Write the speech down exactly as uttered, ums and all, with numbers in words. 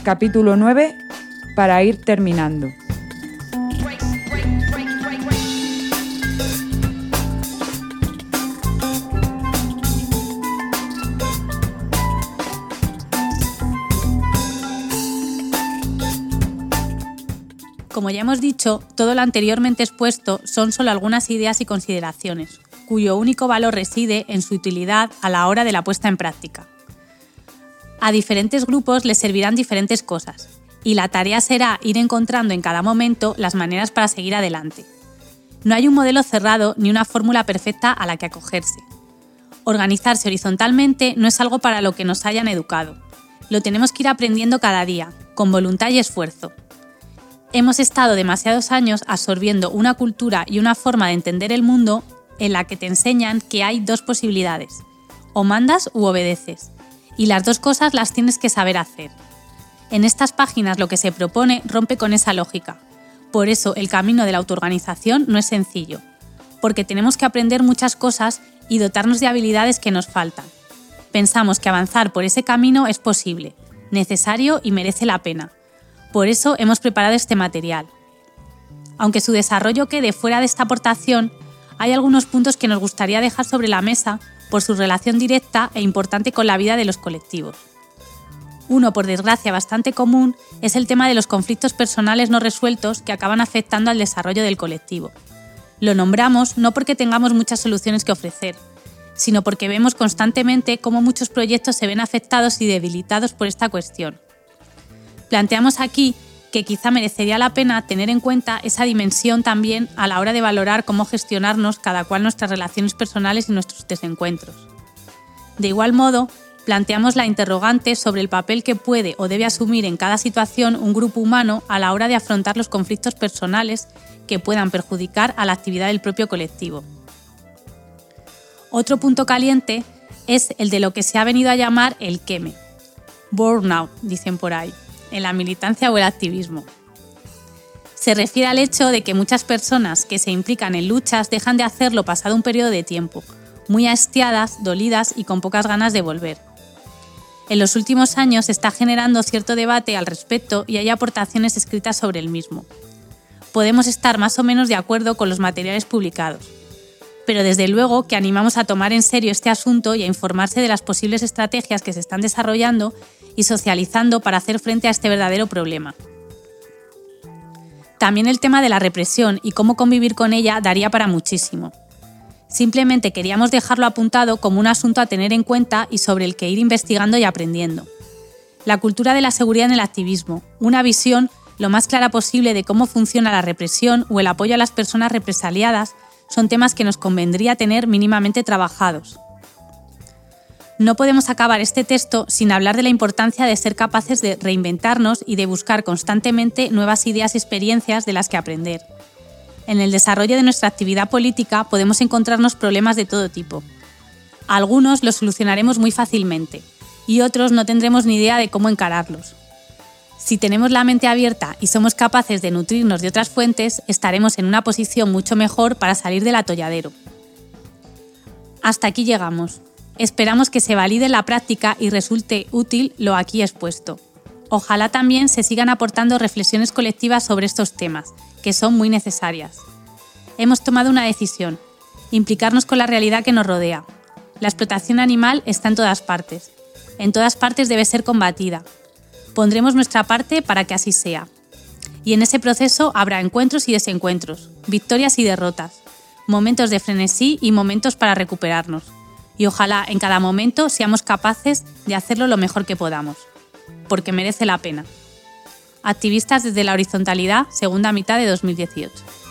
capítulo nueve, para ir terminando. Como ya hemos dicho, todo lo anteriormente expuesto son solo algunas ideas y consideraciones, cuyo único valor reside en su utilidad a la hora de la puesta en práctica. A diferentes grupos les servirán diferentes cosas, y la tarea será ir encontrando en cada momento las maneras para seguir adelante. No hay un modelo cerrado ni una fórmula perfecta a la que acogerse. Organizarse horizontalmente no es algo para lo que nos hayan educado. Lo tenemos que ir aprendiendo cada día, con voluntad y esfuerzo. Hemos estado demasiados años absorbiendo una cultura y una forma de entender el mundo en la que te enseñan que hay dos posibilidades, o mandas u obedeces, y las dos cosas las tienes que saber hacer. En estas páginas lo que se propone rompe con esa lógica. Por eso el camino de la autoorganización no es sencillo, porque tenemos que aprender muchas cosas y dotarnos de habilidades que nos faltan. Pensamos que avanzar por ese camino es posible, necesario y merece la pena. Por eso hemos preparado este material. Aunque su desarrollo quede fuera de esta aportación, hay algunos puntos que nos gustaría dejar sobre la mesa por su relación directa e importante con la vida de los colectivos. Uno, por desgracia, bastante común es el tema de los conflictos personales no resueltos que acaban afectando al desarrollo del colectivo. Lo nombramos no porque tengamos muchas soluciones que ofrecer, sino porque vemos constantemente cómo muchos proyectos se ven afectados y debilitados por esta cuestión. Planteamos aquí que quizá merecería la pena tener en cuenta esa dimensión también a la hora de valorar cómo gestionarnos cada cual nuestras relaciones personales y nuestros desencuentros. De igual modo, planteamos la interrogante sobre el papel que puede o debe asumir en cada situación un grupo humano a la hora de afrontar los conflictos personales que puedan perjudicar a la actividad del propio colectivo. Otro punto caliente es el de lo que se ha venido a llamar el queme. Burnout, dicen por ahí, en la militancia o el activismo. Se refiere al hecho de que muchas personas que se implican en luchas dejan de hacerlo pasado un periodo de tiempo, muy hastiadas, dolidas y con pocas ganas de volver. En los últimos años se está generando cierto debate al respecto y hay aportaciones escritas sobre el mismo. Podemos estar más o menos de acuerdo con los materiales publicados, pero desde luego que animamos a tomar en serio este asunto y a informarse de las posibles estrategias que se están desarrollando y socializando para hacer frente a este verdadero problema. También el tema de la represión y cómo convivir con ella daría para muchísimo. Simplemente queríamos dejarlo apuntado como un asunto a tener en cuenta y sobre el que ir investigando y aprendiendo. La cultura de la seguridad en el activismo, una visión lo más clara posible de cómo funciona la represión o el apoyo a las personas represaliadas son temas que nos convendría tener mínimamente trabajados. No podemos acabar este texto sin hablar de la importancia de ser capaces de reinventarnos y de buscar constantemente nuevas ideas y experiencias de las que aprender. En el desarrollo de nuestra actividad política podemos encontrarnos problemas de todo tipo. Algunos los solucionaremos muy fácilmente y otros no tendremos ni idea de cómo encararlos. Si tenemos la mente abierta y somos capaces de nutrirnos de otras fuentes, estaremos en una posición mucho mejor para salir del atolladero. Hasta aquí llegamos. Esperamos que se valide en la práctica y resulte útil lo aquí expuesto. Ojalá también se sigan aportando reflexiones colectivas sobre estos temas, que son muy necesarias. Hemos tomado una decisión, implicarnos con la realidad que nos rodea. La explotación animal está en todas partes. En todas partes debe ser combatida. Pondremos nuestra parte para que así sea. Y en ese proceso habrá encuentros y desencuentros, victorias y derrotas, momentos de frenesí y momentos para recuperarnos. Y ojalá en cada momento seamos capaces de hacerlo lo mejor que podamos, porque merece la pena. Activistas desde la horizontalidad, segunda mitad de dos mil dieciocho.